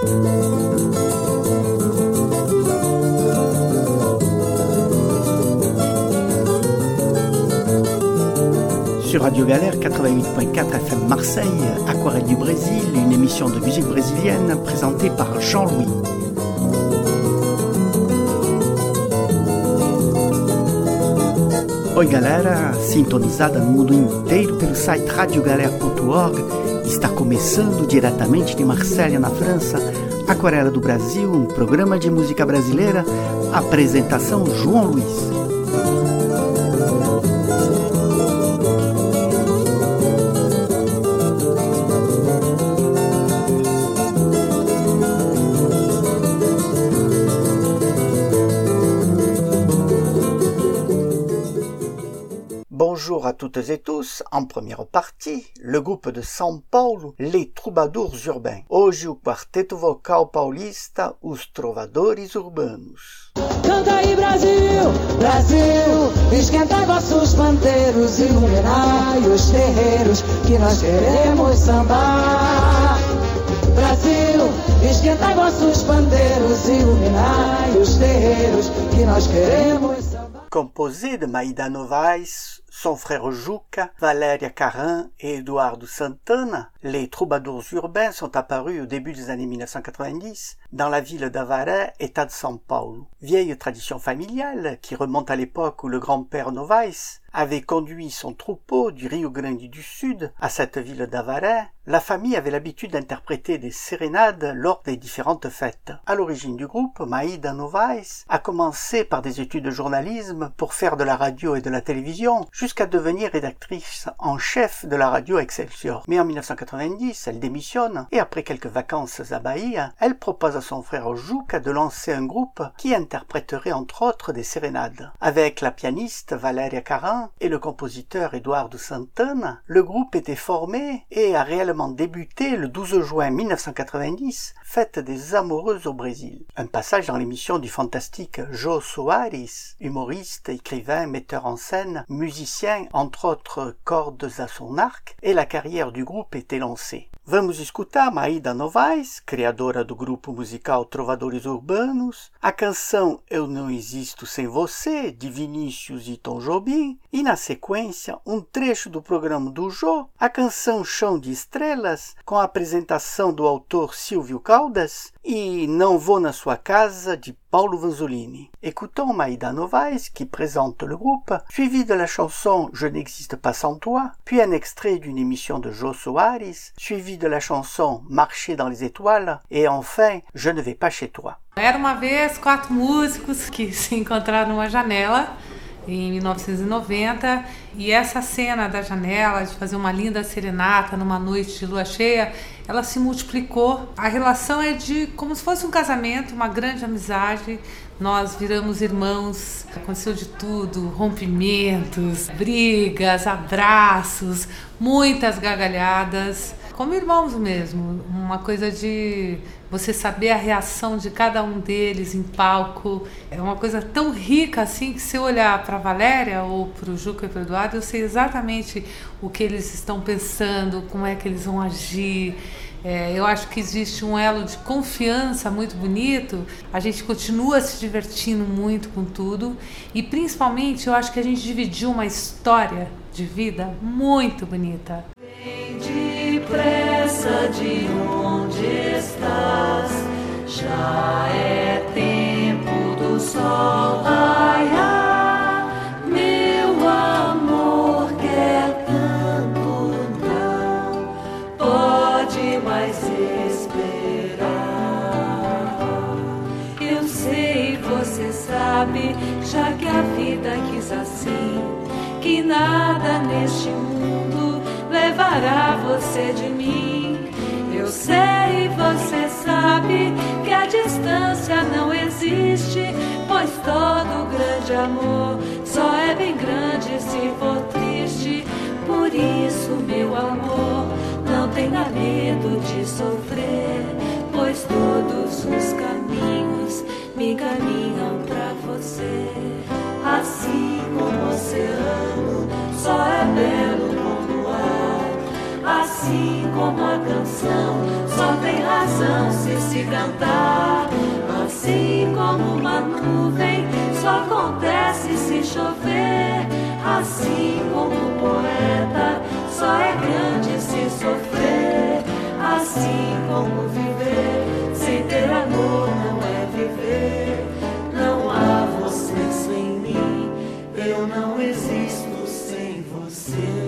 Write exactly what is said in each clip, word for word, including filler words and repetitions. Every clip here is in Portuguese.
Sur Radio Galère quatre-vingt-huit point quatre F M Marseille, Aquarelle du Brésil, une émission de musique brésilienne présentée par Jean-Louis. Oi galera, sintonizada no mundo inteiro pelo site radio galera ponto org, está começando diretamente de Marselha, na França, Aquarela do Brasil, um programa de música brasileira, apresentação João Luiz. Bonjour à toutes et tous, en première partie, le groupe de São Paulo, Les Troubadours Urbains. Hoje o quarteto vocal paulista, Os Trovadores Urbanos. Canta aí Brasil, Brasil, esquentai vossos pandeiros, iluminai os terreiros, que nós queremos sambar. Brasil, esquentai vossos pandeiros, iluminai os terreiros, que nós queremos sambar. Composé de Maïda Novaes, son frère Juca, Valéria Carin et Eduardo Santana, les troubadours urbains sont apparus au début des années mille neuf cent quatre-vingt-dix dans la ville d'Avaré, État de São Paulo. Vieille tradition familiale qui remonte à l'époque où le grand-père Novaes avait conduit son troupeau du Rio Grande du Sud à cette ville d'Avaré, la famille avait l'habitude d'interpréter des sérénades lors des différentes fêtes. À l'origine du groupe, Maïda Novaes a commencé par des études de journalisme pour faire de la radio et de la télévision, jusqu'à devenir rédactrice en chef de la radio Excelsior. Mais en mille neuf cent quatre-vingt-dix, elle démissionne et après quelques vacances à Bahia, elle propose à son frère Juca de lancer un groupe qui interpréterait entre autres des sérénades. Avec la pianiste Valéria Carin et le compositeur Eduardo Santana, le groupe était formé et a réellement débuté le douze juin mille neuf cent quatre-vingt-dix, fête des amoureux au Brésil. Un passage dans l'émission du fantastique Jô Soares, humoriste, écrivain, metteur en scène, musicien, entre autres cordes à son arc, et la carrière du groupe était lancée. Vamos escutar Maïda Novaes, criadora do grupo musical Trovadores Urbanos, a canção Eu Não Existo Sem Você, de Vinícius e Tom Jobim, e na sequência um trecho do programa do Jô, a canção Chão de Estrelas, com a apresentação do autor Silvio Caldas, e Não Vou na Sua Casa, de Paulo Vanzolini. Écoutons Maïda Novaes qui présente le groupe, suivi de la chanson Je n'existe pas sans toi, puis un extrait d'une émission de Jô Soares, suivi de la chanson Marcher dans les étoiles, et enfin Je ne vais pas chez toi. Era uma vez quatro músicos que se encontraram numa janela em mil novecentos e noventa, e essa cena da janela de fazer uma linda serenata numa noite de lua cheia, ela se multiplicou. A relação é de como se fosse um casamento, uma grande amizade. Nós viramos irmãos, aconteceu de tudo, rompimentos, brigas, abraços, muitas gargalhadas, como irmãos mesmo, uma coisa de você saber a reação de cada um deles em palco, é uma coisa tão rica assim que se eu olhar para a Valéria ou para o Juca e para o Eduardo, eu sei exatamente o que eles estão pensando, como é que eles vão agir. É, eu acho que existe um elo de confiança muito bonito, a gente continua se divertindo muito com tudo e principalmente eu acho que a gente dividiu uma história de vida muito bonita. Vem depressa de onde estás, já é tempo do sol raiar, meu amor quer tanto não pode mais esperar. Eu sei, você sabe, já que a vida quis assim, que nada neste mundo levará você de mim. Eu sei, você sabe que a distância não existe, pois todo grande amor só é bem grande se for triste. Por isso, meu amor, não tenha medo de sofrer, pois todos os caminhos me encaminham pra você. Assim como o oceano só é belo como o ar, assim assim como a canção só tem razão se se cantar. Assim como uma nuvem só acontece se chover. Assim como o poeta só é grande se sofrer. Assim como viver sem ter amor não é viver. Não há você sem mim, eu não existo sem você.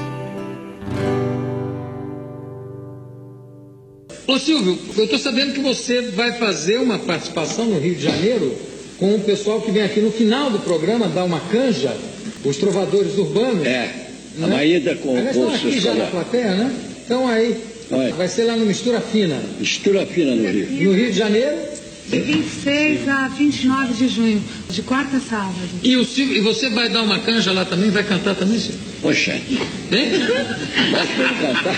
Ô Silvio, eu estou sabendo que você vai fazer uma participação no Rio de Janeiro com o pessoal que vem aqui no final do programa dar uma canja, os trovadores urbanos. É, a né? Maída com Eles estão aqui já na plateia, né? Então aí, Oi. Vai ser lá no Mistura Fina. Mistura Fina no Rio. No Rio de Janeiro? De vinte e seis a vinte e nove de junho, de quarta a sábado. E, o Silvio, e você vai dar uma canja lá também? Vai cantar também, Silvio? Poxa. Hein? Vai cantar?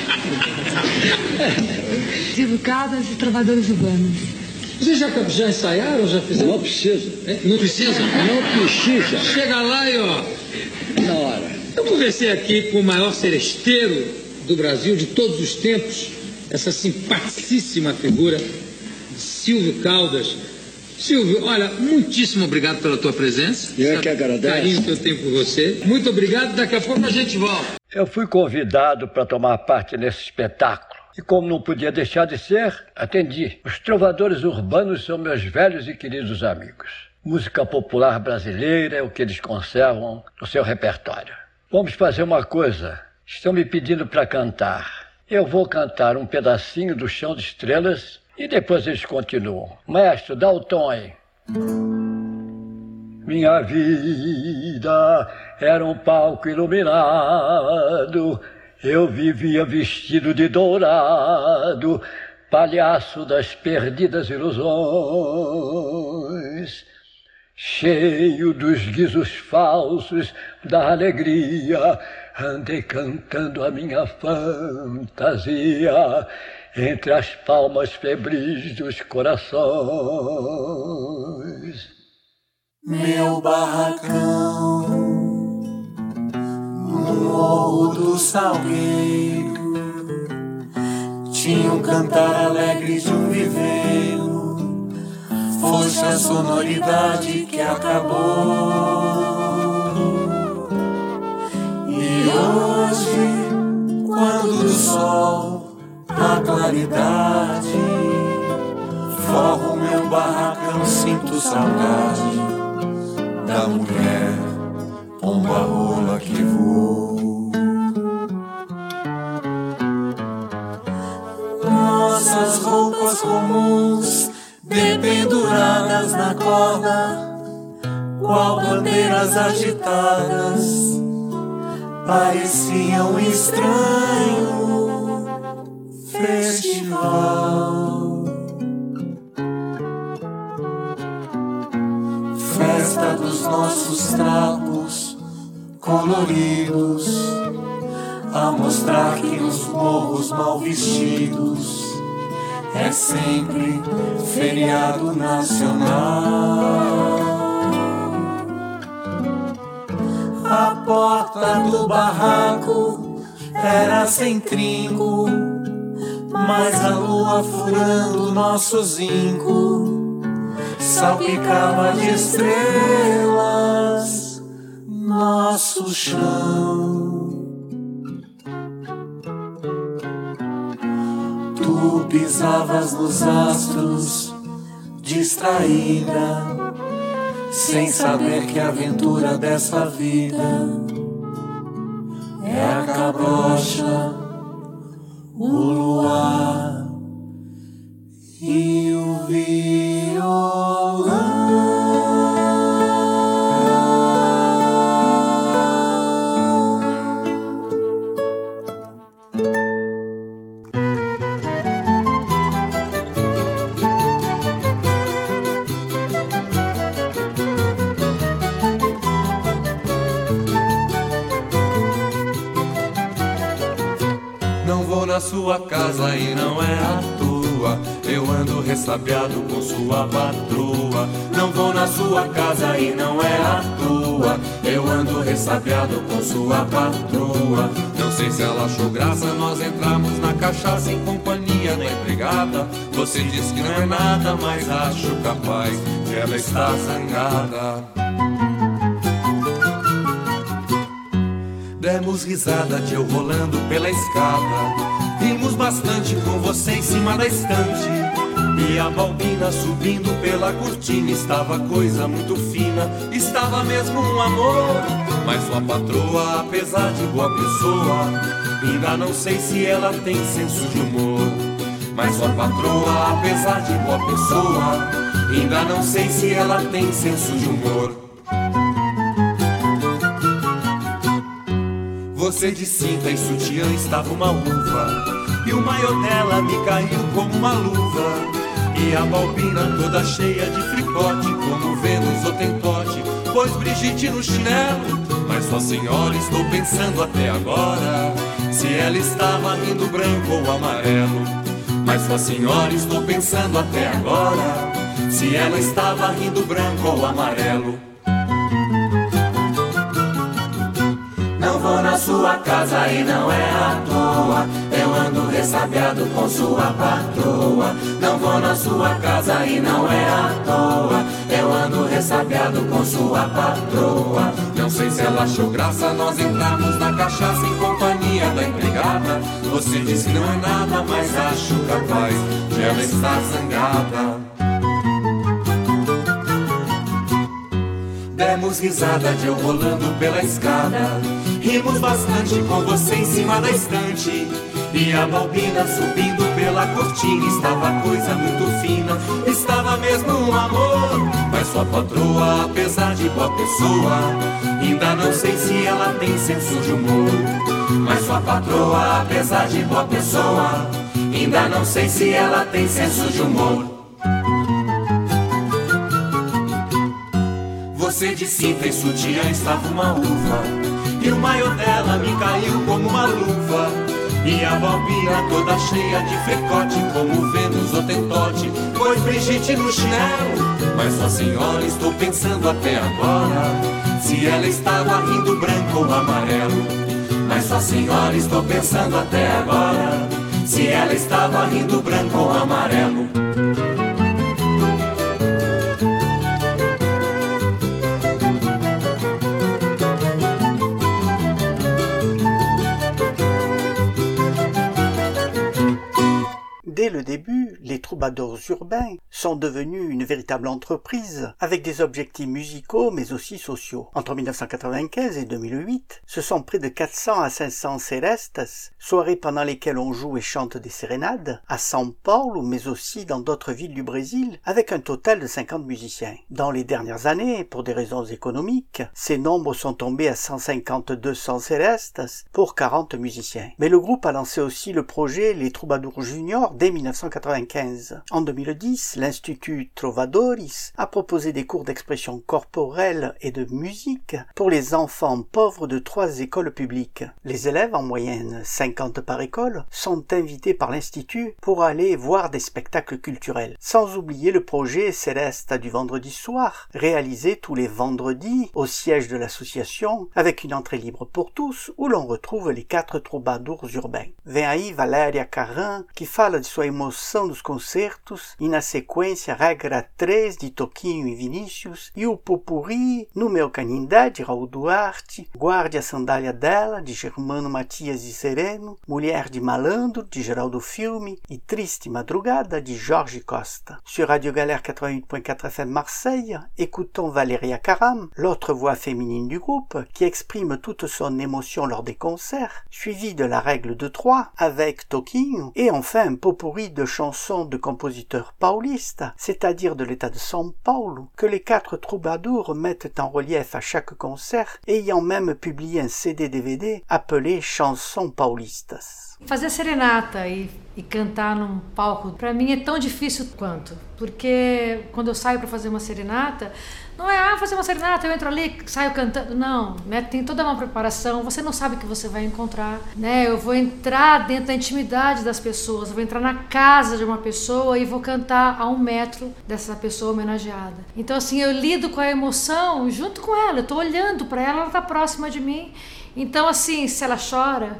Silvio Caldas e Trovadores Urbanos. Vocês já, já ensaiaram? Já fizeram? Não precisa. É? Não precisa? Não precisa. Chega lá e ó. Na hora. Eu conversei aqui com o maior seresteiro do Brasil de todos os tempos, essa simpaticíssima figura, Silvio Caldas. Silvio, olha, muitíssimo obrigado pela tua presença. Eu que agradeço. O carinho que eu tenho por você. Muito obrigado, daqui a pouco a gente volta. Eu fui convidado para tomar parte nesse espetáculo. E como não podia deixar de ser, atendi. Os trovadores urbanos são meus velhos e queridos amigos. Música popular brasileira é o que eles conservam no seu repertório. Vamos fazer uma coisa. Estão me pedindo para cantar. Eu vou cantar um pedacinho do Chão de Estrelas e depois eles continuam. Maestro, dá o tom aí. Minha vida era um palco iluminado. Eu vivia vestido de dourado, palhaço das perdidas ilusões. Cheio dos guizos falsos da alegria, andei cantando a minha fantasia entre as palmas febris dos corações. Meu barracão no Morro do Salgueiro tinha um cantar alegre de um viveiro. Fosse a sonoridade que acabou. E hoje, quando do sol a claridade forro meu barracão, sinto saudade da mulher pomba rola que voou. Nossas roupas comuns dependuradas na corda, qual bandeiras agitadas, pareciam um estranho festival. Festa dos nossos trapos coloridos, a mostrar que os morros mal vestidos é sempre feriado nacional. A porta do barraco era sem trinco, mas a lua furando nosso zinco salpicava de estrelas nosso chão. Tu pisavas nos astros, distraída, sem saber que a aventura dessa vida é a cabrocha, o luar e o violão. Na sua casa e não é a tua, eu ando ressabiado com sua patroa. Não vou na sua casa e não é a tua, eu ando ressabiado com sua patroa. Não sei se ela achou graça nós entramos na cachaça em companhia da empregada. Você diz que não é nada, mas acho capaz que ela está zangada. Demos risada de eu rolando pela escada, rimos bastante com você em cima da estante. E a Balbina subindo pela cortina, estava coisa muito fina, estava mesmo um amor. Mas sua patroa, apesar de boa pessoa, ainda não sei se ela tem senso de humor. Mas sua patroa, apesar de boa pessoa, ainda não sei se ela tem senso de humor. Você de cinta e sutiã estava uma uva, e o maiô dela me caiu como uma luva. E a Balbina toda cheia de fricote, como Vênus ou Tentote, pôs Brigitte no chinelo. Mas só senhora, estou pensando até agora se ela estava rindo branco ou amarelo. Mas só senhora, estou pensando até agora se ela estava rindo branco ou amarelo. Não vou na sua casa e não é à toa, eu ando ressabiado com sua patroa. Não vou na sua casa e não é à toa, eu ando ressabiado com sua patroa. Não sei se ela achou graça nós entramos na cachaça em companhia da empregada. Você disse que não é nada, mas acho capaz de ela estar zangada. Demos risada de eu rolando pela escada, rimos bastante com você em cima da estante. E a Balbina subindo pela cortina, estava coisa muito fina, estava mesmo um amor. Mas sua patroa, apesar de boa pessoa, ainda não sei se ela tem senso de humor. Mas sua patroa, apesar de boa pessoa, ainda não sei se ela tem senso de humor. Você de cinta e sutiã estava uma uva, e o maiô dela me caiu como uma luva. E a Balbina toda cheia de fricote, como Vênus ou Tentote, pôs Brigitte no chinelo. Mas só senhora, estou pensando até agora se ela estava rindo branco ou amarelo. Mas só senhora, estou pensando até agora se ela estava rindo branco ou amarelo. Dès le début, les troubadours urbains sont devenus une véritable entreprise avec des objectifs musicaux mais aussi sociaux. Entre mille neuf cent quatre-vingt-quinze et deux mille huit, ce sont près de quatre cents à cinq cents serestas, soirées pendant lesquelles on joue et chante des sérénades, à São Paulo mais aussi dans d'autres villes du Brésil, avec un total de cinquante musiciens. Dans les dernières années, pour des raisons économiques, ces nombres sont tombés à cent cinquante à deux cents serestas pour quarante musiciens. Mais le groupe a lancé aussi le projet Les Troubadours Juniors dès mille neuf cent quatre-vingt-quinze. En deux mille dix, l'Institut Trovadoris a proposé des cours d'expression corporelle et de musique pour les enfants pauvres de trois écoles publiques. Les élèves, en moyenne cinquante par école, sont invités par l'Institut pour aller voir des spectacles culturels. Sans oublier le projet Céleste du vendredi soir, réalisé tous les vendredis au siège de l'association, avec une entrée libre pour tous, où l'on retrouve les quatre troubadours urbains. Vem aí Valéria Carrã, que fala de sua emoção dos concertos, e na sequência Regra três de Toquinho e Vinícius, e o Popurri no Meu Canindé de Raul Duarte, Guarde a Sandália Dela de Germano Matias e Sereno, Mulher de Malandro de Geraldo Filme e Triste Madrugada de Jorge Costa. Sur Radio Galère quatre-vingt-huit point quatre F M Marseille, écoutons Valéria Caram, l'autre voix féminine du groupe, qui exprime toute son émotion lors des concerts, suivie de la Règle de trois avec Toquinho, et enfin un potpourri de chansons de compositeurs paulistes, c'est-à-dire de l'état de São Paulo, que les quatre troubadours mettent en relief à chaque concert, ayant même publié un C D D V D appelé Chansons Paulistas. Fazer serenata e, e cantar num palco, para mim é tão difícil quanto, porque quando eu saio para fazer uma serenata, não é, ah, fazer uma serenata, eu entro ali, saio cantando, não, né, tem toda uma preparação, você não sabe o que você vai encontrar, né, eu vou entrar dentro da intimidade das pessoas, eu vou entrar na casa de uma pessoa e vou cantar a um metro dessa pessoa homenageada. Então assim, eu lido com a emoção junto com ela, eu tô olhando para ela, ela tá próxima de mim, então assim, se ela chora,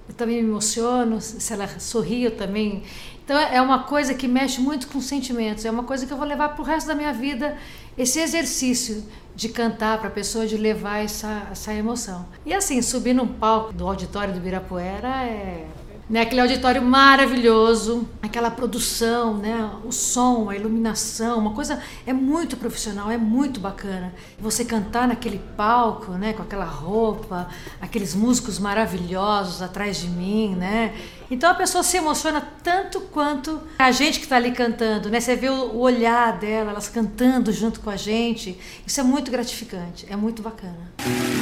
eu também me emociono, se ela sorri, eu também. Então é uma coisa que mexe muito com sentimentos, é uma coisa que eu vou levar para o resto da minha vida, esse exercício de cantar para a pessoa, de levar essa, essa emoção. E assim, subir num palco do auditório do Ibirapuera é... Né, aquele auditório maravilhoso, aquela produção, né, o som, a iluminação, uma coisa é muito profissional, é muito bacana. Você cantar naquele palco, né, com aquela roupa, aqueles músicos maravilhosos atrás de mim, né? Então a pessoa se emociona tanto quanto a gente que está ali cantando, né? Você vê o olhar dela, elas cantando junto com a gente. Isso é muito gratificante, é muito bacana.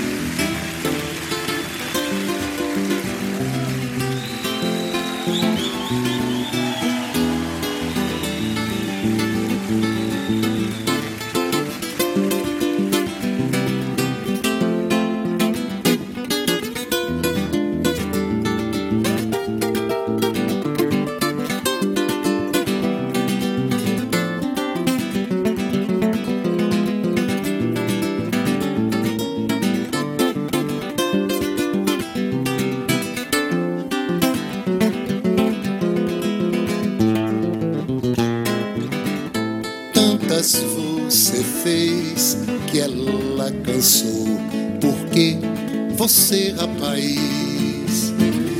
Você fez que ela cansou, porque você, rapaz,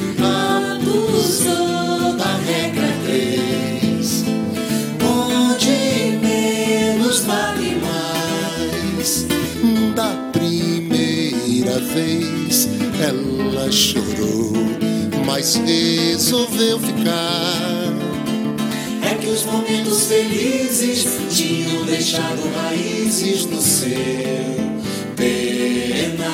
abusou da regra três, onde menos vale mais. Da primeira vez ela chorou, mas resolveu ficar. É que os momentos felizes tinham deixado raízes no seu penar.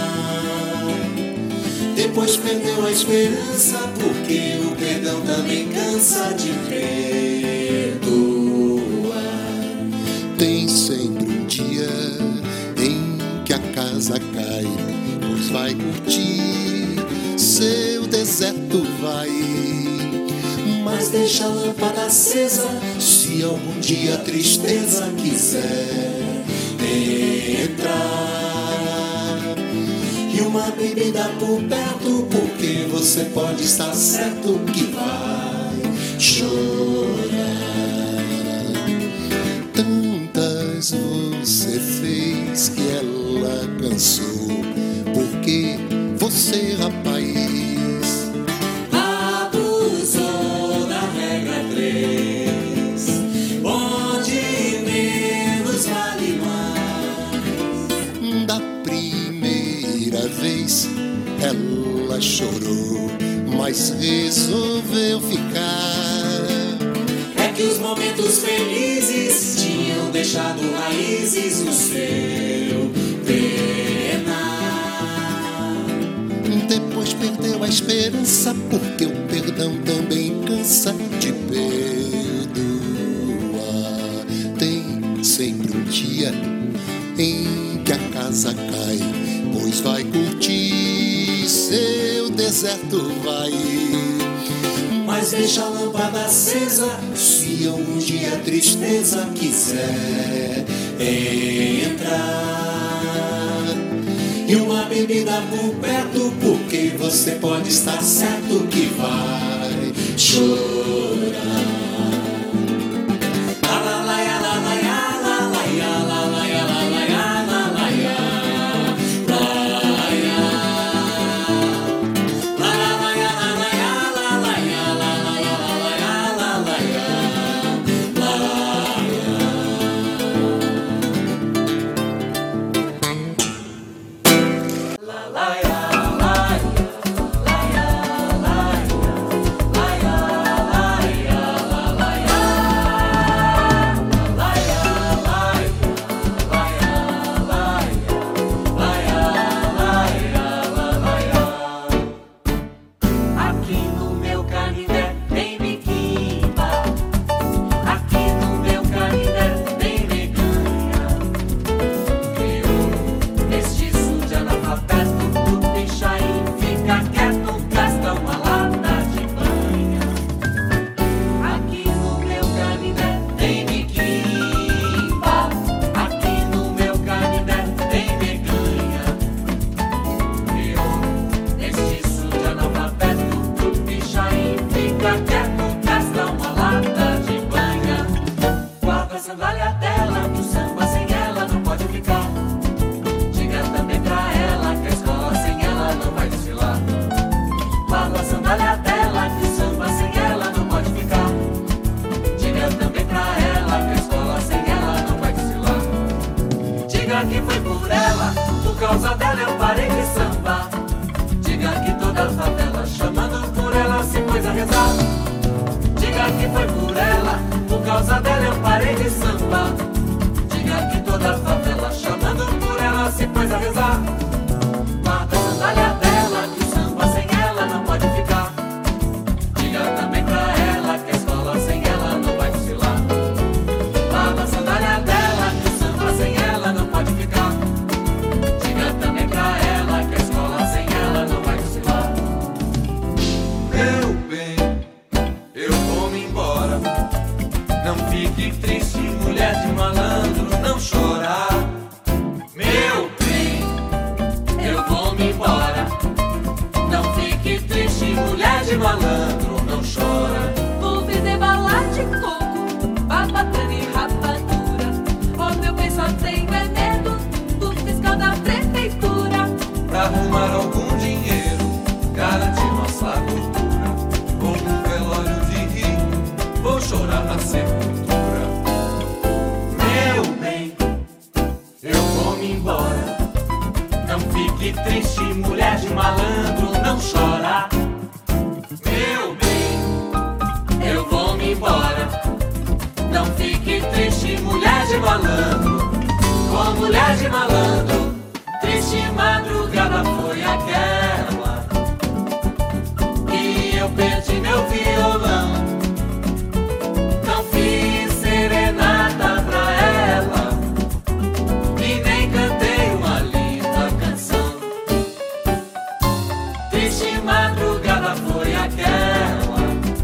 Depois perdeu a esperança, porque o perdão também cansa de perdoar. Tem sempre um dia em que a casa cai, pois vai curtir, seu deserto vai. Mas deixa a lâmpada acesa, se algum dia a tristeza quiser entrar. E uma bebida por perto, porque você pode estar certo que vai chorar. Tantas você fez que ela cansou, porque você, rapaz, onde menos vale mais. Da primeira vez ela chorou, mas resolveu ficar. É que os momentos felizes tinham deixado raízes no seu penar. Depois perdeu a esperança, porque o perdão também cansa de perdoar. Sempre um dia em que a casa cai, pois vai curtir, seu deserto vai. Mas deixa a lâmpada acesa, se algum dia a tristeza quiser entrar. E uma bebida por perto, porque você pode estar certo que vai chorar. La sandália dela, que o samba sem ela não pode ficar. Diga também pra ela que a escola sem ela não vai desfilar. Guarda a sandália dela, que o samba sem ela não pode ficar. Diga também pra ela que a escola sem ela não vai desfilar. Diga que foi por ela, por causa dela eu parei de samba. Diga que toda a favela chamando por ela se pôs a rezar. Diga que foi por ela, por causa dela eu parei de samba. Diga que toda a favela chamando por ela se pôs a rezar. Guarda a sandália dela, que o samba sem ela não pode ficar. Diga também pra ela que a escola sem ela não vai desfilar. Guarda a sandália dela, que o samba sem ela não pode ficar. Diga também pra ela que a escola sem ela não vai desfilar. Meu bem, eu vou me embora. Não fique triste, mulher de malandro, não chorar. Meu bem, eu vou me embora. Não fique triste, mulher de malandro, não chora. Vou vender bala de coco, babatana e rapadura. O meu bem só tem veneno do fiscal da prefeitura. Pra arrumar algum dinheiro, garantir nossa cultura. Vou num velório de rico, vou chorar na sepultura. Meu bem, eu vou me embora. Não fique triste, mulher de malandro, não chora. Meu bem, eu vou me embora. Não fique triste, mulher de malandro. Ô mulher de malandro, triste madrugada foi aquela que eu perdi meu violão. Não fiz serenata pra ela e nem cantei uma linda canção. Triste madrugada foi aquela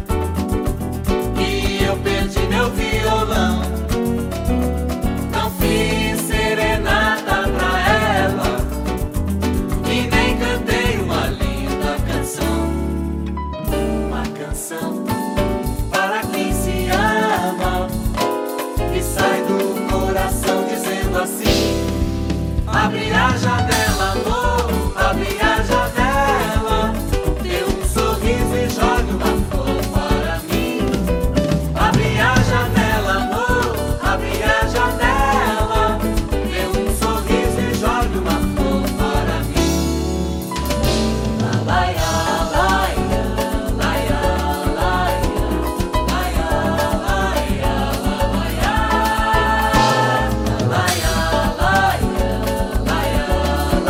que eu perdi meu violão. Não fiz serenata pra ela e nem cantei uma linda canção. Uma canção para quem se ama e sai do coração dizendo assim: abre a janela, amor, abre a janela, dê um sorriso e jogue uma flor para mim. Abre a janela, amor, abre a janela, dê um sorriso e jogue uma flor para mim. Laia, laia, laia, laia, laia, laia, laia, laia, laia, laia, laia,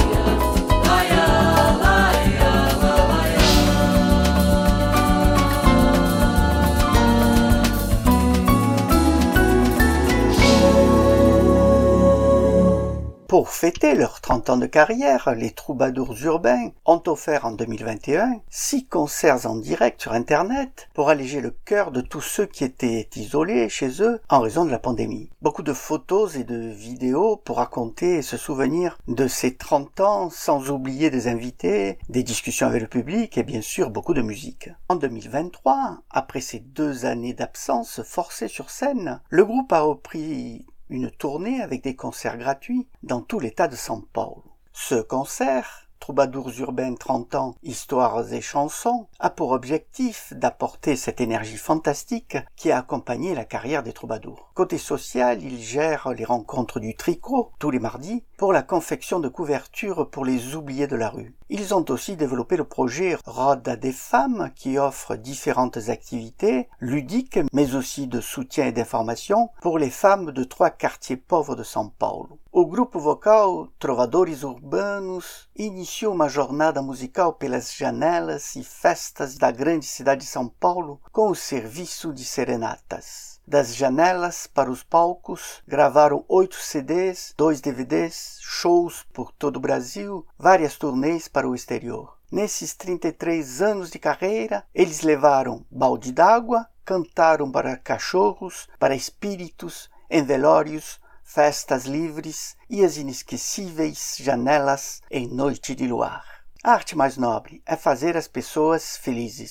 Pour fêter leurs trente ans de carrière, les troubadours urbains ont offert en deux mille vingt et un six concerts en direct sur Internet pour alléger le cœur de tous ceux qui étaient isolés chez eux en raison de la pandémie. Beaucoup de photos et de vidéos pour raconter et se souvenir de ces trente ans, sans oublier des invités, des discussions avec le public et bien sûr beaucoup de musique. En deux mille vingt-trois, après ces deux années d'absence forcée sur scène, le groupe a repris une tournée avec des concerts gratuits dans tout l'état de São Paulo. Ce concert, Troubadours urbains trente ans, histoires et chansons, a pour objectif d'apporter cette énergie fantastique qui a accompagné la carrière des troubadours. Côté social, ils gèrent les rencontres du tricot tous les mardis pour la confection de couvertures pour les oubliés de la rue. Ils ont aussi développé le projet Roda des femmes qui offre différentes activités ludiques mais aussi de soutien et d'information pour les femmes de trois quartiers pauvres de São Paulo. O grupo vocal Trovadores Urbanos iniciou uma jornada musical pelas janelas e festas da grande cidade de São Paulo com o serviço de serenatas. Das janelas para os palcos, gravaram oito C Ds, dois D V Ds, shows por todo o Brasil, várias turnês para o exterior. Nesses trinta e três anos de carreira, eles levaram balde d'água, cantaram para cachorros, para espíritos, em velórios, festas livres e as inesquecíveis janelas em noite de luar. A arte mais nobre é fazer as pessoas felizes.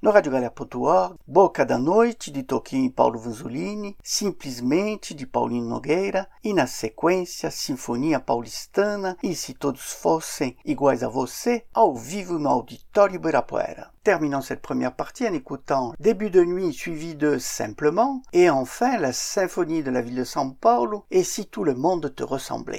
no radio galera ponto org, Boca da Noite, de Toquinho e Paulo Vanzolini, Simplesmente, de Paulinho Nogueira, e na sequência, Sinfonia Paulistana e Se Todos Fossem Iguais a Você, ao vivo no Auditório Ibirapuera. Terminons cette première partie en écoutant Début de nuit suivi de Simplement, et enfin la symphonie de la ville de São Paulo et Si tout le monde te ressemblait.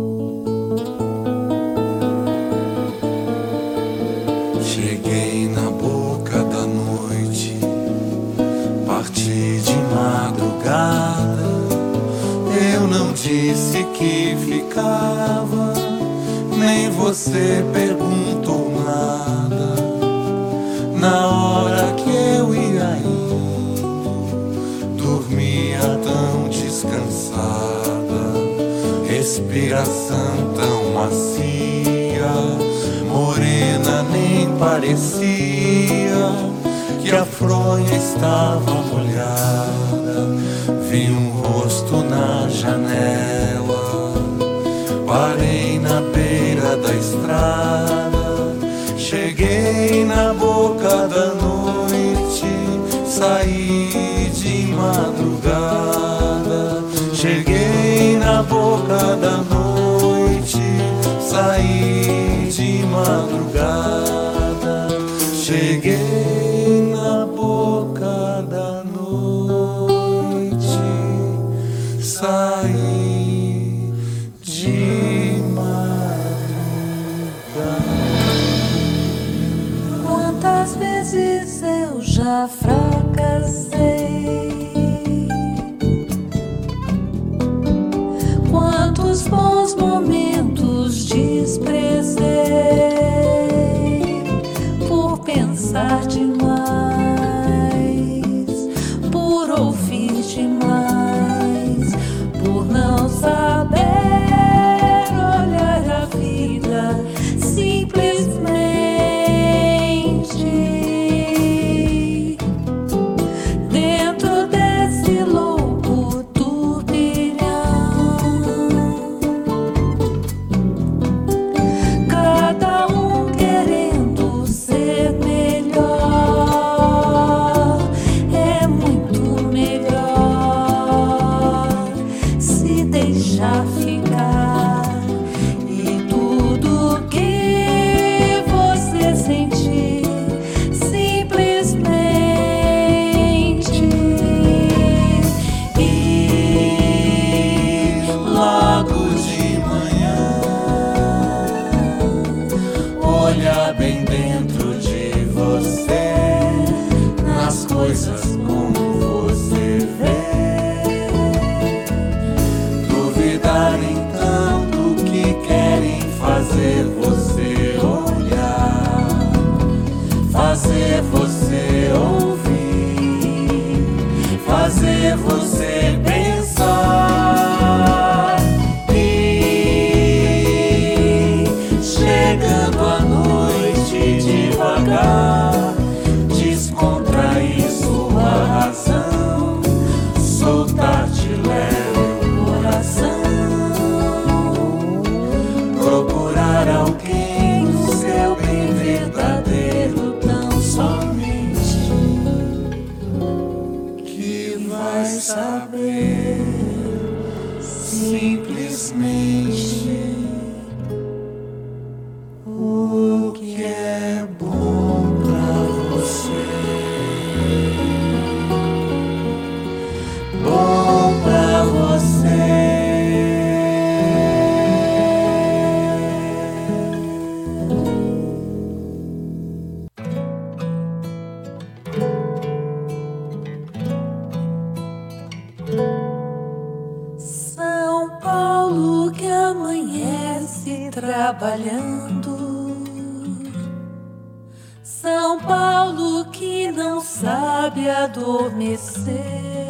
Cheguei na boca da noite, parti de madrugada. Eu não disse que ficava, nem você perguntou nada. Na hora que eu ia indo, dormia tão descansada, respiração tão macia, morena nem parecia que a fronha estava molhada. Vi um rosto na janela, parei na beira da estrada. Cheguei na boca da noite, saí de madrugada. Cheguei na boca da noite, saí de madrugada. Cheguei na boca da noite, saí de madrugada. Quantas vezes eu já fracassei, quantos bons momentos desprezei por pensar demais, por ouvir demais, por não saber olhar a vida simplesmente. Dentro desse louco turbilhão, cada um querendo ser melhor. É muito melhor se deixar ficar, e tudo que você sentir simplesmente. E logo de manhã olhar bem dentro de você, nas coisas como você vê. Duvidar então do que querem fazer você olhar, fazer você ouvir, fazer você pensar. E chegando à noite devagar, descontrair sua razão, soltar de leve o coração, procurar alguém do seu bem verdadeiro, tão somente, que vai saber simplesmente o que é bom pra você, bom pra você. São Paulo que amanhece trabalhando, São Paulo que não sabe adormecer,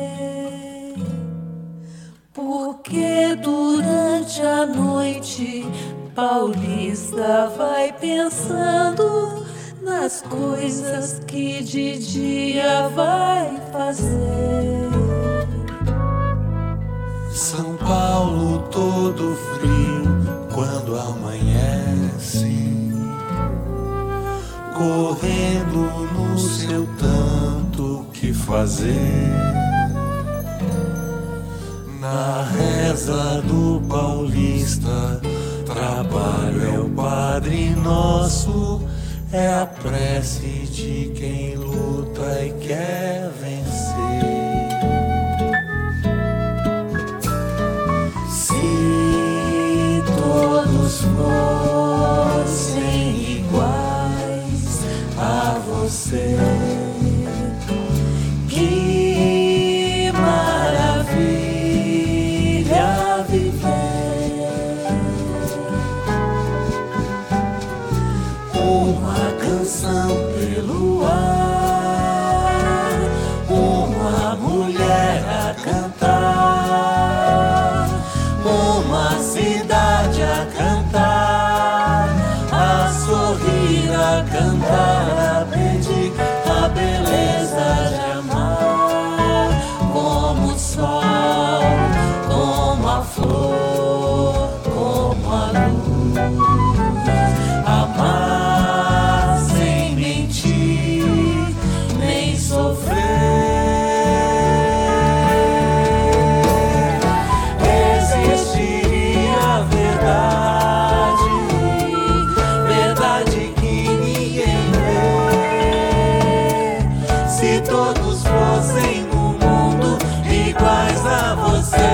porque durante a noite paulista vai pensando nas coisas que de dia vai fazer. São Paulo todo frio quando amanhece, correndo no seu eu tanto que fazer. Na reza do paulista, trabalho é o Padre Nosso, é a prece de quem luta e quer vencer. Se todos fossem iguais a você, que maravilha viver. Uma canção pelo ar, uma mulher a cantar, uma cidade a cantar, a sorrir, a cantar, a pedir a beleza de amar, como o sol, como a flor, como a luz, amar sem mentir, nem sofrer. Existiria a verdade, verdade que ninguém vê. Se todos fossem no mundo iguais a você.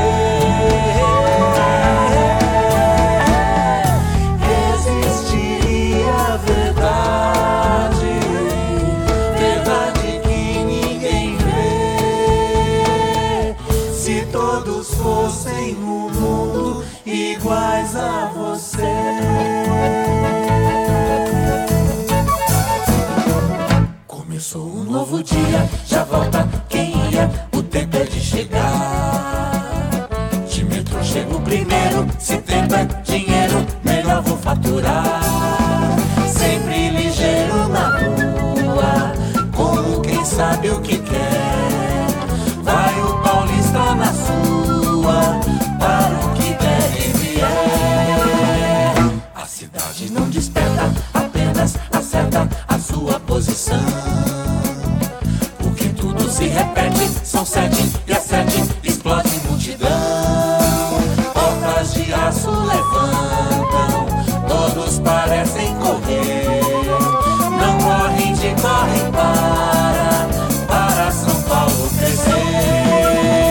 Existiria a verdade, verdade que ninguém vê. Se todos fossem no mundo iguais a você. Começou um novo dia, já volta quem ia, o tempo é de chegar. De metrô chego primeiro, se tempo é dinheiro, melhor vou faturar. Sempre ligeiro na rua, como quem sabe o que quer. Vai o paulista na sua, para o que der e vier. A cidade não desperta, apenas acerta a sua posição. Porque tudo se repete, são sete e a sete explode multidão. Portas de aço levantam, todos parecem correr. Não correm de correm para, para São Paulo crescer.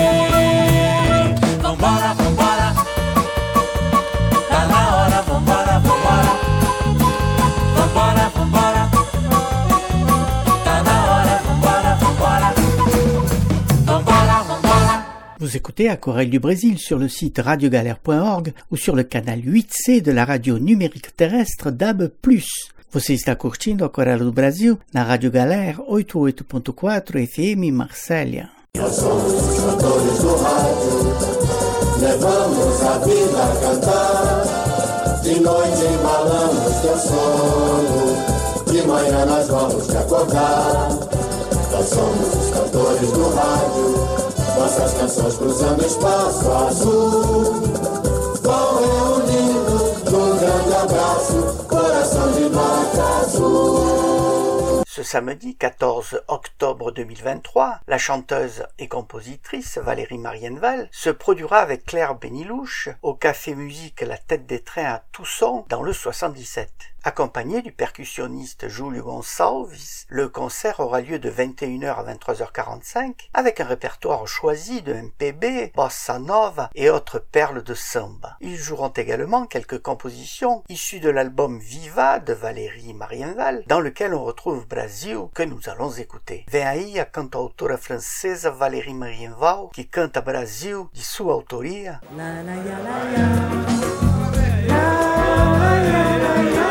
Vambora, vambora, tá na hora, vambora, vambora. Vambora, vambora, tá na hora, vambora, vambora. Vambora, vambora. Vous écoutez Aquarelle du Brésil sur le site radiogalère point org ou sur le canal huit C de la radio numérique terrestre D A B plus. Você está curtindo Aquarelle do Brasil na Rádio Galera oitenta e oito ponto quatro F M Marsella. Nós somos os cantores do rádio, levamos a vida a cantar. De noite embalamos teu sono, de manhã nós vamos te acordar. Nós somos os cantores do rádio, nossas canções cruzando espaço azul. Vão reunindo num grande abraço, coração de nota azul. Ce samedi quatorze octobre deux mille vingt-trois, la chanteuse et compositrice Valérie Marienval se produira avec Claire Bénilouche au Café Musique La Tête des Trains à Toussaint dans le soixante-dix-sept. Accompagnée du percussionniste Julio Gonçalves, le concert aura lieu de vingt et une heures à vingt-trois heures quarante-cinq avec un répertoire choisi de M P B, bossa nova et autres perles de samba. Ils joueront également quelques compositions issues de l'album Viva de Valérie Marienval, dans lequel on retrouve Brasil, que nous allons écouter. Vem aí a cantautora francesa Valérie Marienval, que canta Brasil de sua autoria. La, la, ya, la, ya. La, la, ya, la, ya.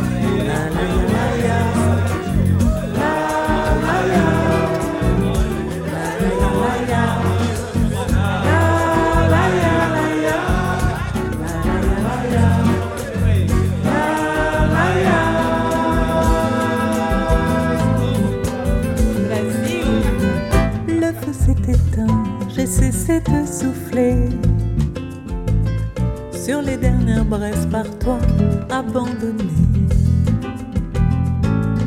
J'ai cessé de souffler sur les dernières braises par toi abandonnées.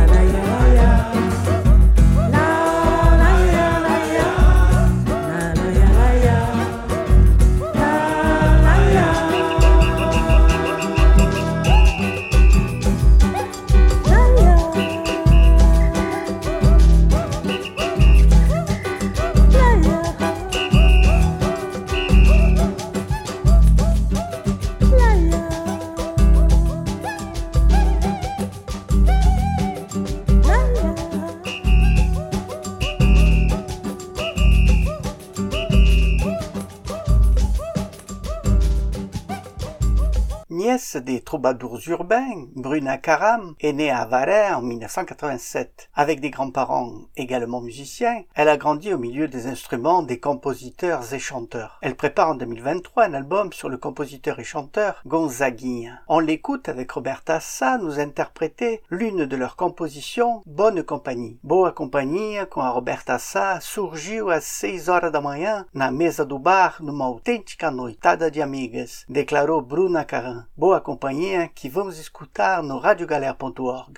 Nièce des troubadours urbains, Bruna Karam est née à Varese en mille neuf cent quatre-vingt-sept. Avec des grands-parents également musiciens, elle a grandi au milieu des instruments des compositeurs et chanteurs. Elle prépare en deux mille vingt-trois un album sur le compositeur et chanteur Gonzaguinha. On l'écoute avec Roberta Sá nous interpréter l'une de leurs compositions, Bonne Companhia. Boa Companhia com a Roberta Sá surgiu às seis horas da manhã na mesa do bar numa autêntica noitada de amigas, declarou Bruna Karam. Boa Companhia que vamos escutar no radiogalera ponto org.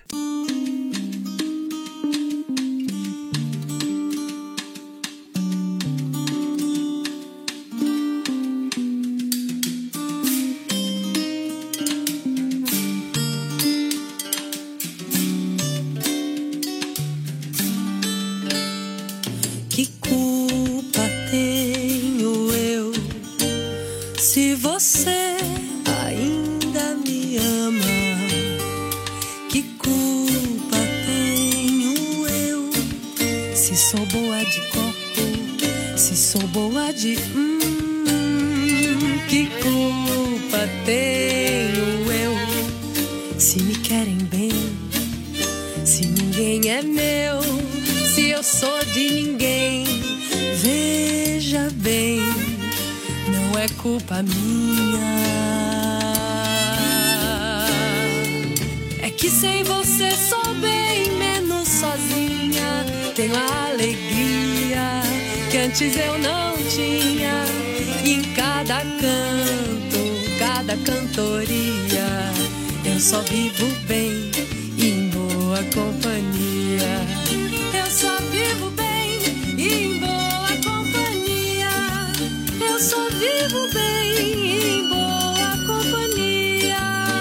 Que culpa tenho eu se você ainda me ama? Que culpa tenho eu se sou boa de copo, se sou boa de hum? Que culpa tenho eu se me querem bem, se ninguém é meu, se eu sou de ninguém? Veja bem, não é culpa minha. É que sem você sou bem menos sozinha. Tenho a alegria que antes eu não tinha. E em cada canto, cada cantoria, eu só vivo bem. companhia. Eu só vivo bem em boa companhia. Eu só vivo bem em boa companhia.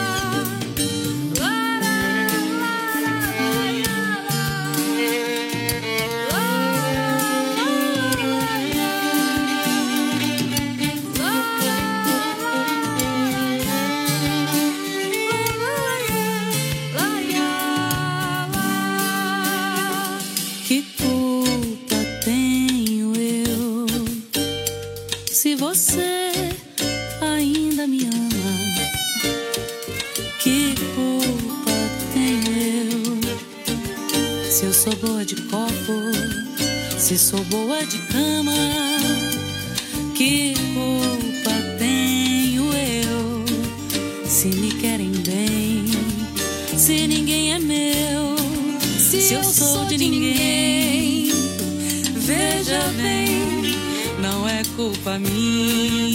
Lara, lara, que culpa tenho eu se você ainda me ama? Que culpa tenho eu se eu sou boa de copo, se sou boa de cama? Que culpa tenho eu se me querem bem, se ninguém é meu, se, se eu sou de ninguém? Veja bem, não é culpa minha.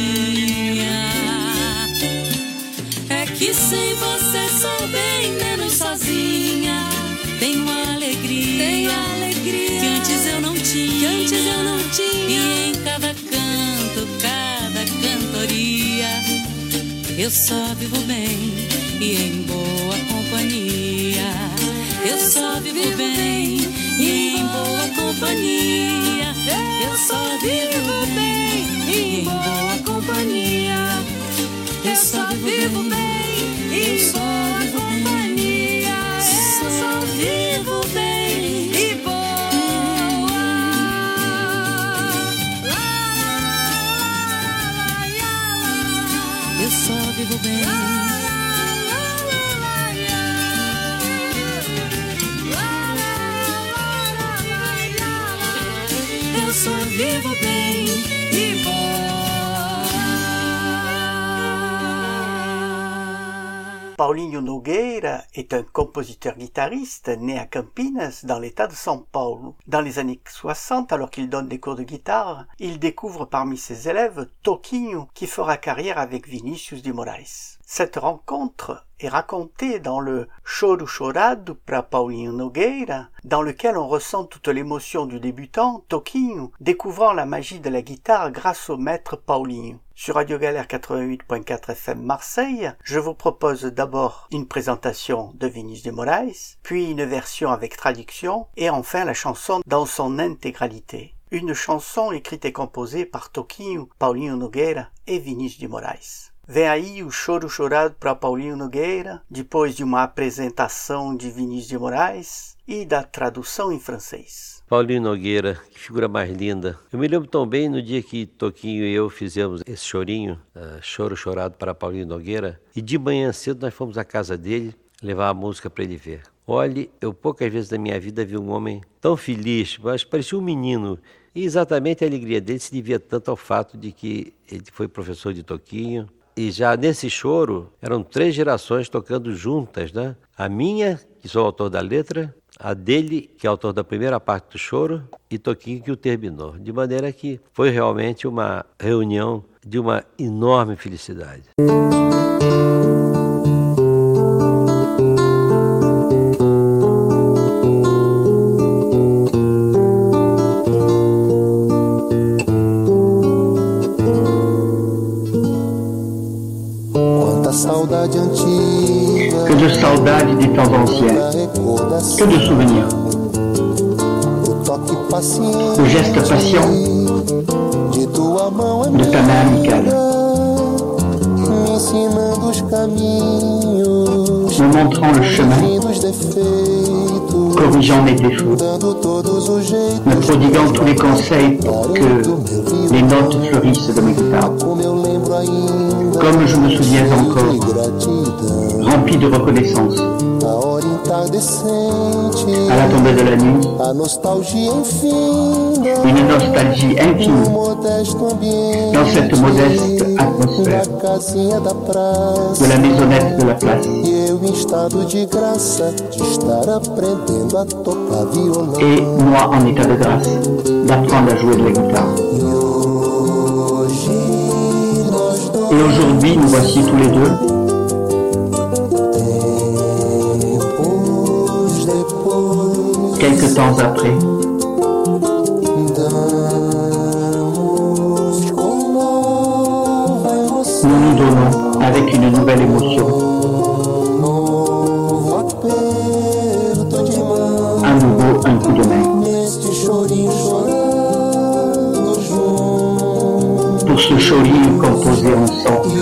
É que sem você sou bem menos sozinha. Tenho alegria, tenho alegria que antes eu não tinha, que antes eu não tinha. E em cada canto, cada cantoria, eu só vivo bem e em boa companhia. Eu só vivo bem e em boa companhia. Eu só vivo bem e em boa companhia. Eu só vivo bem e em boa companhia. Eu só vivo bem e boa. Eu só vivo bem. Eu só vivo bem e boa. Paulinho Nogueira est un compositeur-guitariste né à Campinas, dans l'état de São Paulo. Dans les années soixante, alors qu'il donne des cours de guitare, il découvre parmi ses élèves Toquinho, qui fera carrière avec Vinícius de Moraes. Cette rencontre est racontée dans le Choro Chorado pra Paulinho Nogueira, dans lequel on ressent toute l'émotion du débutant, Toquinho, découvrant la magie de la guitare grâce au maître Paulinho. Sur Radio Galère quatre-vingt-huit virgule quatre F M Marseille, je vous propose d'abord une présentation de Vinícius de Moraes, puis une version avec traduction, et enfin la chanson dans son intégralité. Une chanson écrite et composée par Toquinho, Paulinho Nogueira et Vinícius de Moraes. Vem aí o Choro Chorado para Paulinho Nogueira, depois de uma apresentação de Vinícius de Moraes e da tradução em francês. Paulinho Nogueira, que figura mais linda. Eu me lembro tão bem no dia que Toquinho e eu fizemos esse chorinho, uh, Choro Chorado para Paulinho Nogueira, e de manhã cedo nós fomos à casa dele levar a música para ele ver. Olhe, eu poucas vezes na minha vida vi um homem tão feliz, mas parecia um menino. E exatamente a alegria dele se devia tanto ao fato de que ele foi professor de Toquinho. E já nesse choro, eram três gerações tocando juntas, né? A minha, que sou autor da letra, a dele, que é autor da primeira parte do choro, e Toquinho, que o terminou. De maneira que foi realmente uma reunião de uma enorme felicidade. Saudade antiga, que de saudade de temps anciens, que de souvenirs, o toque paciente, le geste patient de tua mão de ta main amicale, me ensinando os caminhos, me montrant le chemin, os defeitos, corrigeant mes défauts, dando todos os jeitos, me prodiguant tous les conseils pour que les notes fleurissent de mes guitares. como eu lembro ainda, Comme je me souviens encore, rempli de reconnaissance, a hora entardecente, à la tombée de la nuit, a nostalgia infinda, une nostalgie infinie modesto ambiente, dans cette modeste atmosphère da casinha da praça, de la maisonnette de la place. e eu em estado de graça de estar aprendendo a tocar violão. Et moi en état de grâce d'apprendre à jouer de la guitare. Et aujourd'hui, nous voici tous les deux, temps après, nous nous donnons avec une nouvelle émotion. À nouveau un coup de main. Pour ce chorinho composé ensemble.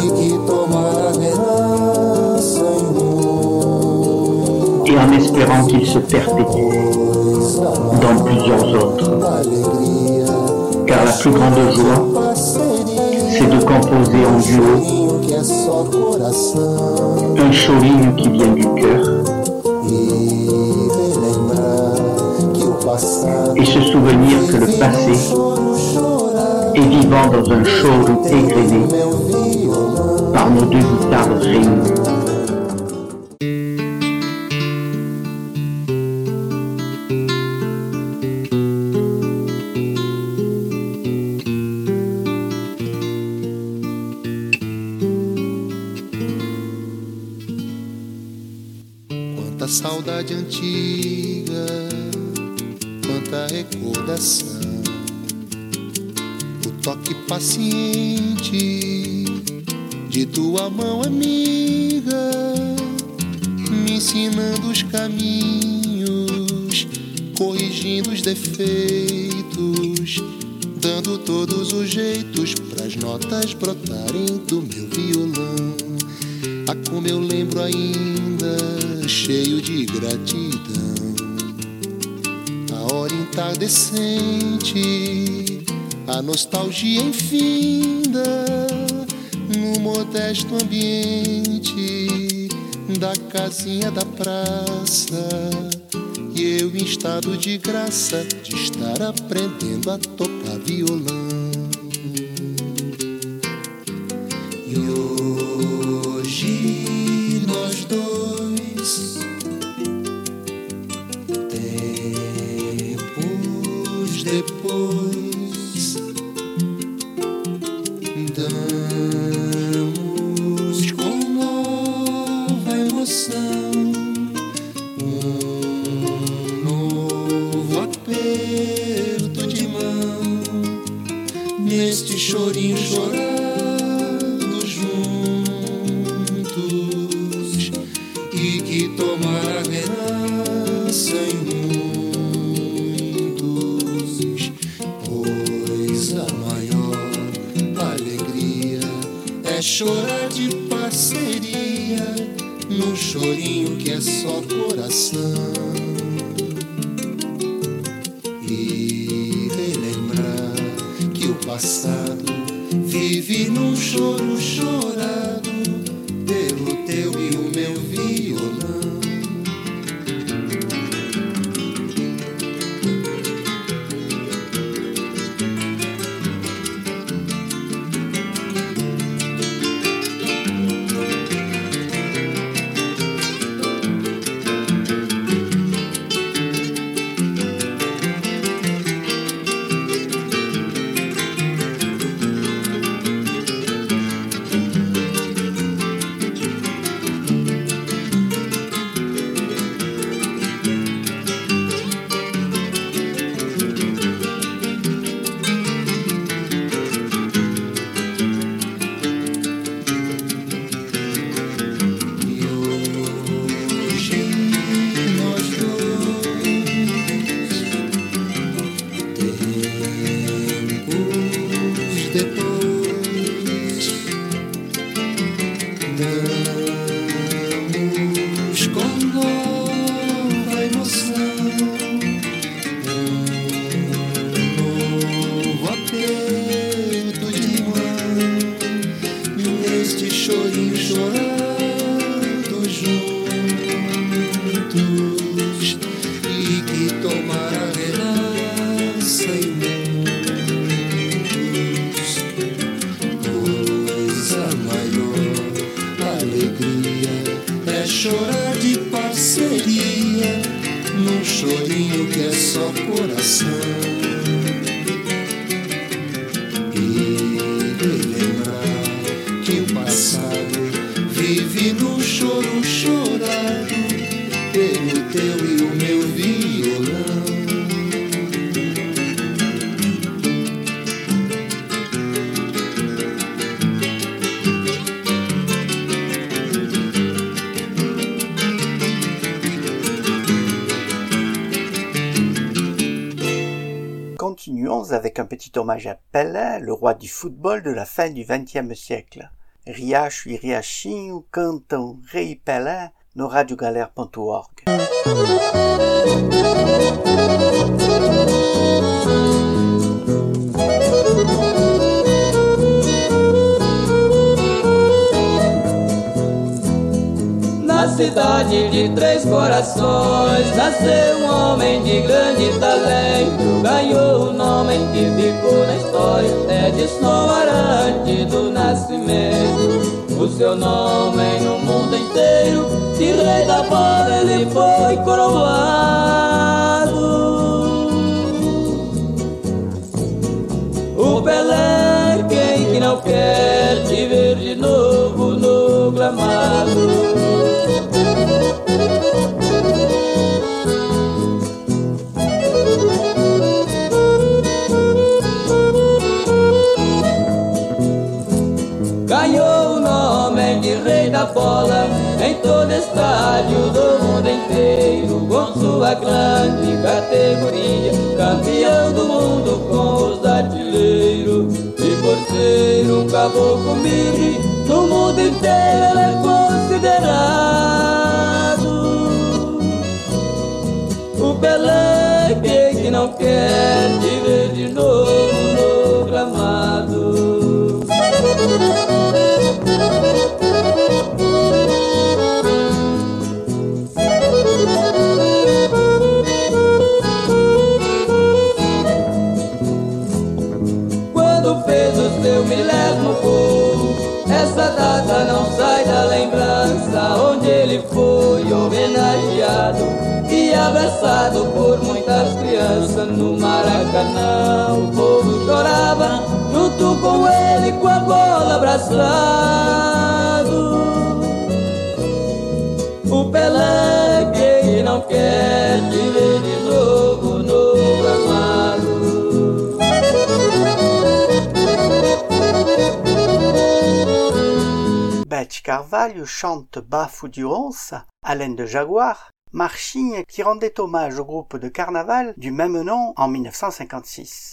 Et en espérant qu'il se perpétue dans plusieurs autres. Car la plus grande joie, c'est de composer en duo un chorinho qui vient du cœur et se souvenir que le passé est vivant dans un choro égrené par nos deux guitares réunies. Quanta saudade antiga, quanta recordação, o toque paciente de tua mão amiga, me ensinando os caminhos, corrigindo os defeitos, dando todos os jeitos pras notas brotarem do meu violão. Ah, como eu lembro ainda, cheio de gratidão, a hora entardecente, a nostalgia infinda, no modesto ambiente da casinha da praça, e eu em estado de graça de estar aprendendo a tocar violão. E hoje nós dois, tempos depois, damos com nova emoção um novo aperto de mão neste chorinho chorando juntos, e que tomara herança em muitos, pois a maior alegria é chorar de parceria num chorinho que é só coração, e relembrar que o passado vive num choro chorado pelo teu e o meu violão. Damos com nova emoção um novo aperto de mão neste chorinho chorando juntos, e que tomara herança em muitos, pois a maior alegria é chorar de parceria num chorinho que é só coração, e relembrar que o passado vive num choro chorado pelo teu e o meu violão. quatorze avec un petit hommage à Pelé, le roi du football de la fin du vingtième siècle. Riacho e Riachinho cantam Rei Pelé no radio galère ponto org. Na cidade de Três Corações nasceu um homem de grande talento, ganhou o nome que ficou na história, Edson Arantes do Nascimento. O seu nome no mundo inteiro, de rei da bola ele foi coroado. O Pelé, quem que não quer te ver de novo no gramado? Ganhou o nome de rei da bola em todo estádio do mundo inteiro, com sua grande categoria, campeão do mundo com os artilheiros. E por ser um caboclo mire, no mundo inteiro ele é considerado o Pelé, que não quer te ver de novo no gramado. Quando fez o seu milésimo gol, essa data não sai da lembrança, onde ele foi homenageado e abraçado por muitas crianças. No Maracanã o povo chorava junto com ele, com a bola abraçado. O Pelé, que não quer te ver de novo no gramado. Beth Carvalho chante Bafo de Onça, Haleine de Jaguar, Marchinha qui rendait hommage au groupe de carnaval du même nom en mille neuf cent cinquante-six.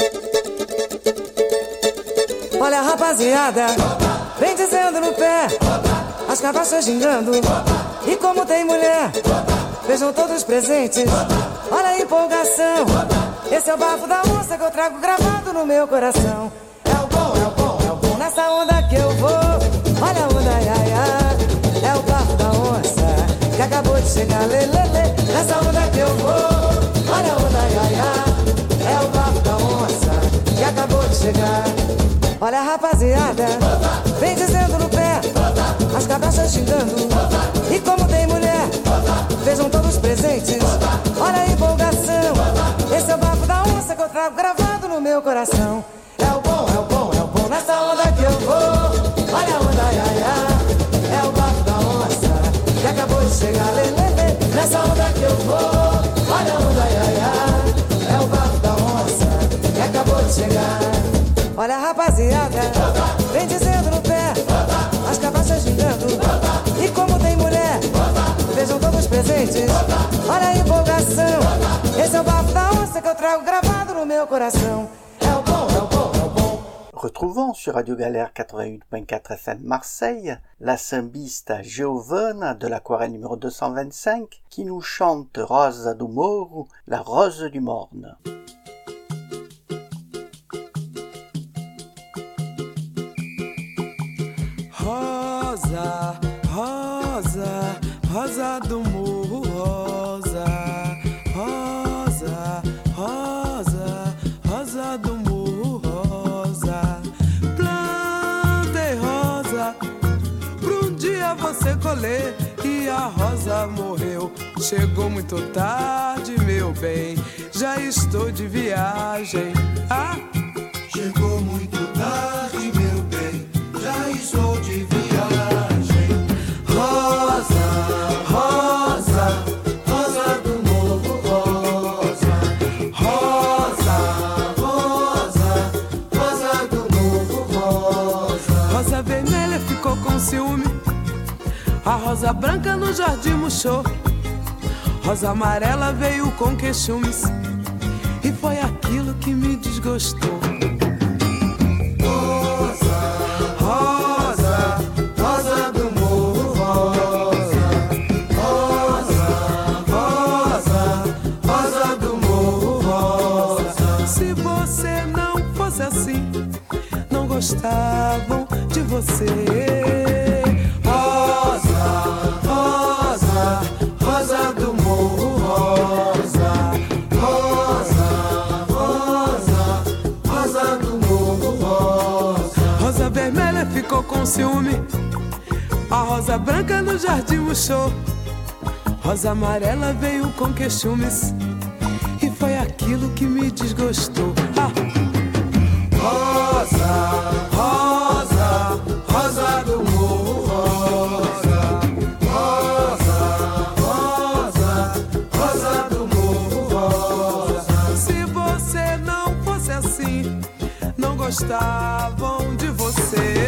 Olha a rapaziada, vem dizendo no pé, as cabaças gingando, e como tem mulher, vejam todos presentes, olha a empolgação, esse é o bafo da onça que eu trago gravado no meu coração. É o bom, é o bom, é o bom, nessa onda que eu vou, olha a onda, ia, ia, é o bafo da onça que acabou de chegar, lê, lê, lê, nessa onda que eu vou, olha a onda, ia, ia, é o bafo da onça que acabou de chegar. Olha a rapaziada, vem dizendo no pé, as cabaças xingando, e como tem mulher, vejam todos presentes, olha a empolgação, esse é o bafo da onça que eu trago gravado no meu coração. É o bom, é o bom, é o bom, nessa onda que eu vou, olha a onda, ia, ia, é o bafo da onça que acabou de chegar, lê, lê, lê, nessa onda que eu vou, olha a onda, ia, ia, é o bafo da onça que acabou de chegar. Olha a rapaziada, vem dizendo no pé, as cabaças gingando, e como tem mulher, vejam todos presentes, olha a empolgação, esse é o bafo da onça que eu trago gravado no meu coração. É o bom, é o bom, é o bom. Retrouvons sur Radio Galère quatre-vingt-huit point quatre F M Marseille la sambista Giovanna de l'aquarelle numéro deux cent vingt-cinq qui nous chante Rosa do Morro, la rose du Morne. Rosa, rosa, rosa do morro, rosa, rosa, rosa, rosa do morro, rosa. Plantei rosa, pra um dia você colher, e a rosa morreu. Chegou muito tarde, meu bem, já estou de viagem. Ah, chegou muito tarde, meu bem, já estou de viagem. Rosa, rosa, rosa do morro, rosa, rosa, rosa, rosa do morro, rosa. Rosa vermelha ficou com ciúme, a rosa branca no jardim murchou, rosa amarela veio com queixumes, e foi aquilo que me desgostou. Gostavam de você. Rosa, rosa, rosa do morro, rosa, rosa, rosa, rosa do morro, rosa. Rosa vermelha ficou com ciúme, a rosa branca no jardim murchou, rosa amarela veio com queixumes e foi aquilo que me desgostou. Ah! Rosa, rosa, rosa do morro, rosa, rosa, rosa, rosa do morro, rosa. Se você não fosse assim, não gostavam de você.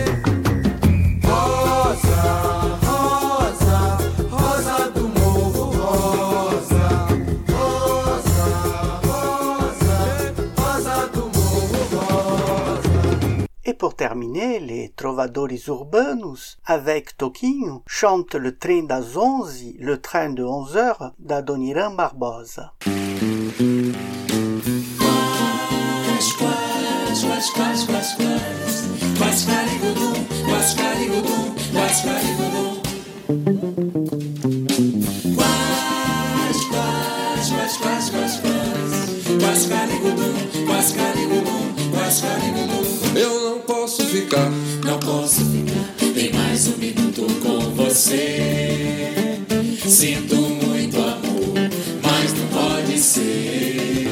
Rosa, rosa, rosa do morro, rosa, rosa, rosa, rosa do morro, rosa. Et pour terminer, les trovadores urbanos, avec Toquinho, chantent le train das onze, le train de onze heures d'Adoniran Barbosa. Quas, quas, quas, quas, quas, quas, quas, carigudum, quas, carigudum, quas, carigudum. Quas, quas, quas, quas, quas, quas, quas, carigudum, quas, carigudum, quas, carigudum. Eu não posso ficar, não posso ficar nem mais um minuto com você. Sinto muito amor, mas não pode ser.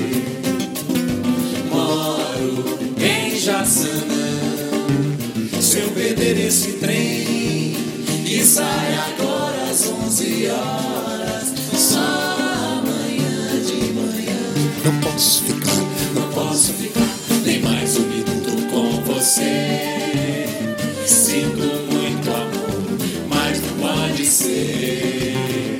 Moro em Jaçanã. Se eu perder esse trem que sai agora às onze horas, só amanhã de manhã. Não posso ficar, não posso ficar nem mais um minuto com você. Sinto muito amor, mas não pode ser.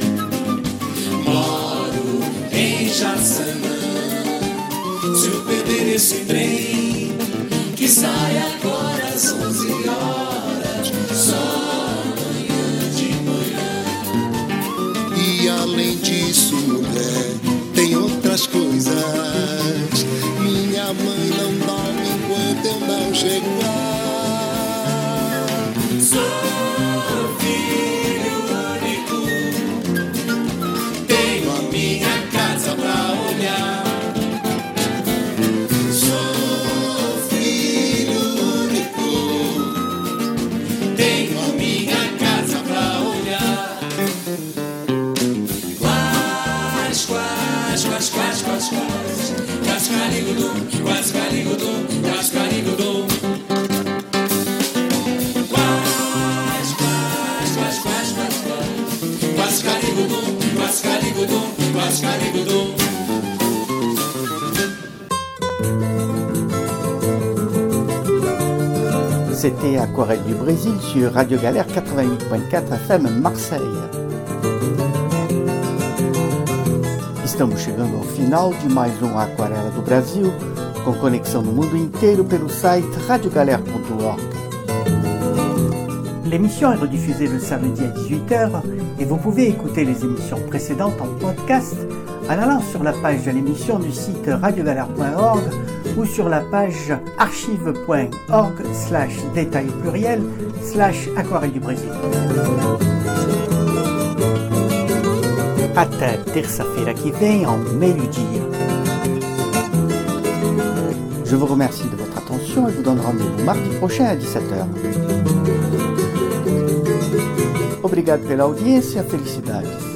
Moro em Jaçanã. Se eu perder esse trem que sai agora às onze horas, só amanhã de manhã. E além disso, mulher, tem outras coisas. Minha mãe não dorme enquanto eu não chegar. Sou filho único, tenho a minha casa pra olhar. Sou filho único, tenho a minha casa pra olhar. Quais, quais, quais, quais, quais, quais, quais, carigudum, quais, carigudum, quais, carigudum. C'était Aquarelle du Brésil sur Radio Galère quatre-vingt-huit virgule quatre F M Marseille. Estamos chegando ao final de mais um Aquarela do Brasil, com conexão no mundo inteiro pelo site radio galère ponto org. L'émission est rediffusée le samedi à dix-huit heures et vous pouvez écouter les émissions précédentes en podcast en allant sur la page de l'émission du site radio galère point org ou sur la page archive point org slash détail pluriel slash aquarelle du Brésil. Até terça-feira que vem, ao meio-dia. Je vous remercie de votre attention et vous donne rendez-vous mardi prochain à dix-sept heures. Obrigado pela audiência, felicidades.